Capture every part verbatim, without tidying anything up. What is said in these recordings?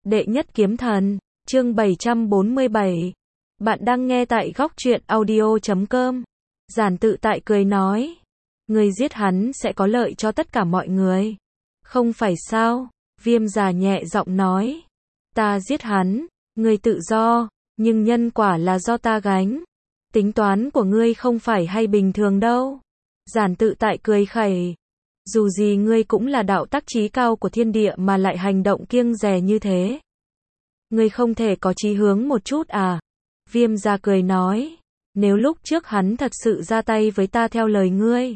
Đệ nhất kiếm thần, chương bảy trăm bốn mươi bảy. Bạn đang nghe tại góc truyện audio chấm com. Giản Tự Tại cười nói, người giết hắn sẽ có lợi cho tất cả mọi người. Không phải sao? Viêm Già nhẹ giọng nói, ta giết hắn, người tự do, nhưng nhân quả là do ta gánh. Tính toán của ngươi không phải hay bình thường đâu. Giản Tự Tại cười khẩy, dù gì ngươi cũng là đạo tắc chí cao của thiên địa mà lại hành động kiêng dè như thế. Ngươi không thể có chí hướng một chút à? Viêm Già cười nói, nếu lúc trước hắn thật sự ra tay với ta theo lời ngươi,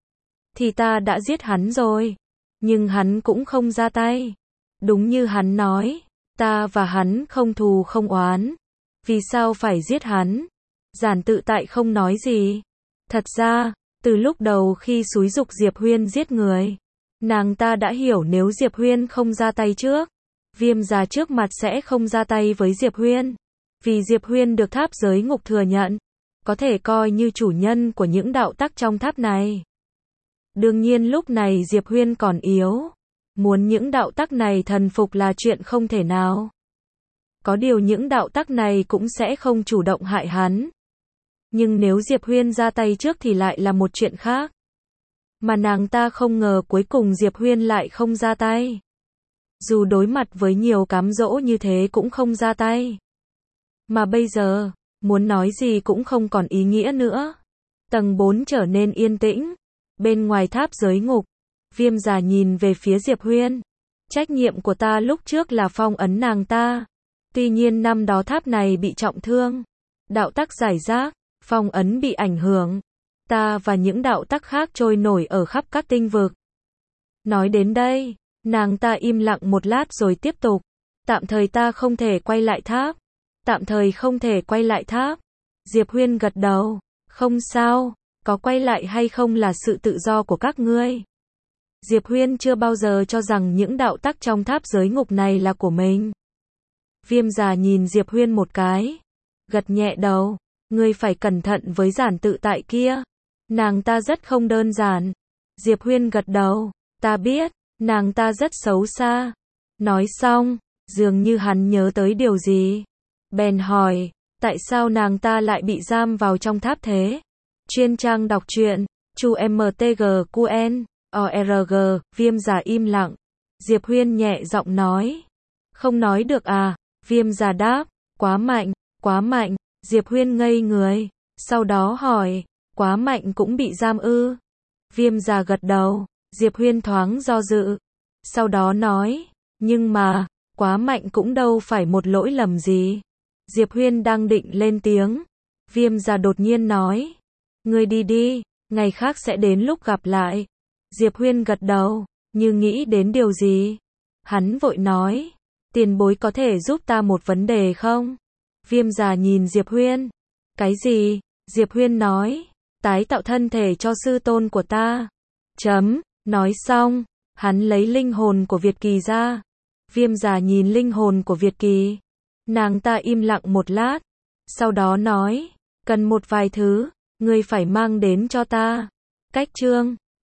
thì ta đã giết hắn rồi. Nhưng hắn cũng không ra tay. Đúng như hắn nói, ta và hắn không thù không oán. Vì sao phải giết hắn? Giản Tự Tại không nói gì. Thật ra, từ lúc đầu khi xúi giục Diệp Huyên giết người, nàng ta đã hiểu nếu Diệp Huyên không ra tay trước, Viêm Già trước mặt sẽ không ra tay với Diệp Huyên. Vì Diệp Huyên được tháp giới ngục thừa nhận, có thể coi như chủ nhân của những đạo tắc trong tháp này. Đương nhiên lúc này Diệp Huyên còn yếu, muốn những đạo tắc này thần phục là chuyện không thể nào. Có điều những đạo tắc này cũng sẽ không chủ động hại hắn. Nhưng nếu Diệp Huyên ra tay trước thì lại là một chuyện khác. Mà nàng ta không ngờ cuối cùng Diệp Huyên lại không ra tay. Dù đối mặt với nhiều cám dỗ như thế cũng không ra tay. Mà bây giờ, muốn nói gì cũng không còn ý nghĩa nữa. Tầng bốn trở nên yên tĩnh. Bên ngoài tháp giới ngục, Viêm Già nhìn về phía Diệp Huyên. Trách nhiệm của ta lúc trước là phong ấn nàng ta. Tuy nhiên năm đó tháp này bị trọng thương. Đạo tắc giải rác, phong ấn bị ảnh hưởng. Ta và những đạo tắc khác trôi nổi ở khắp các tinh vực. Nói đến đây, nàng ta im lặng một lát rồi tiếp tục. Tạm thời ta không thể quay lại tháp. Tạm thời không thể quay lại tháp. Diệp Huyên gật đầu. Không sao, có quay lại hay không là sự tự do của các ngươi. Diệp Huyên chưa bao giờ cho rằng những đạo tắc trong tháp giới ngục này là của mình. Viêm Già nhìn Diệp Huyên một cái. Gật nhẹ đầu. Ngươi phải cẩn thận với Giản Tự Tại kia. Nàng ta rất không đơn giản. Diệp Huyên gật đầu. Ta biết, nàng ta rất xấu xa. Nói xong, dường như hắn nhớ tới điều gì. Bèn hỏi, tại sao nàng ta lại bị giam vào trong tháp thế? Chuyên trang đọc truyện, Chu em tê giê quy en, o rờ giê, Viêm Già im lặng. Diệp Huyên nhẹ giọng nói. Không nói được à? Viêm Già đáp, quá mạnh, quá mạnh. Diệp Huyên ngây người, sau đó hỏi, quá mạnh cũng bị giam ư? Viêm Già gật đầu, Diệp Huyên thoáng do dự. Sau đó nói, nhưng mà, quá mạnh cũng đâu phải một lỗi lầm gì. Diệp Huyên đang định lên tiếng. Viêm Già đột nhiên nói, ngươi đi đi, ngày khác sẽ đến lúc gặp lại. Diệp Huyên gật đầu, như nghĩ đến điều gì. Hắn vội nói, tiền bối có thể giúp ta một vấn đề không? Viêm Già nhìn Diệp Huyên. Cái gì? Diệp Huyên nói, tái tạo thân thể cho sư tôn của ta. Chấm, nói xong, hắn lấy linh hồn của Việt Kỳ ra. Viêm Già nhìn linh hồn của Việt Kỳ. Nàng ta im lặng một lát. Sau đó nói, cần một vài thứ, ngươi phải mang đến cho ta. Cách chương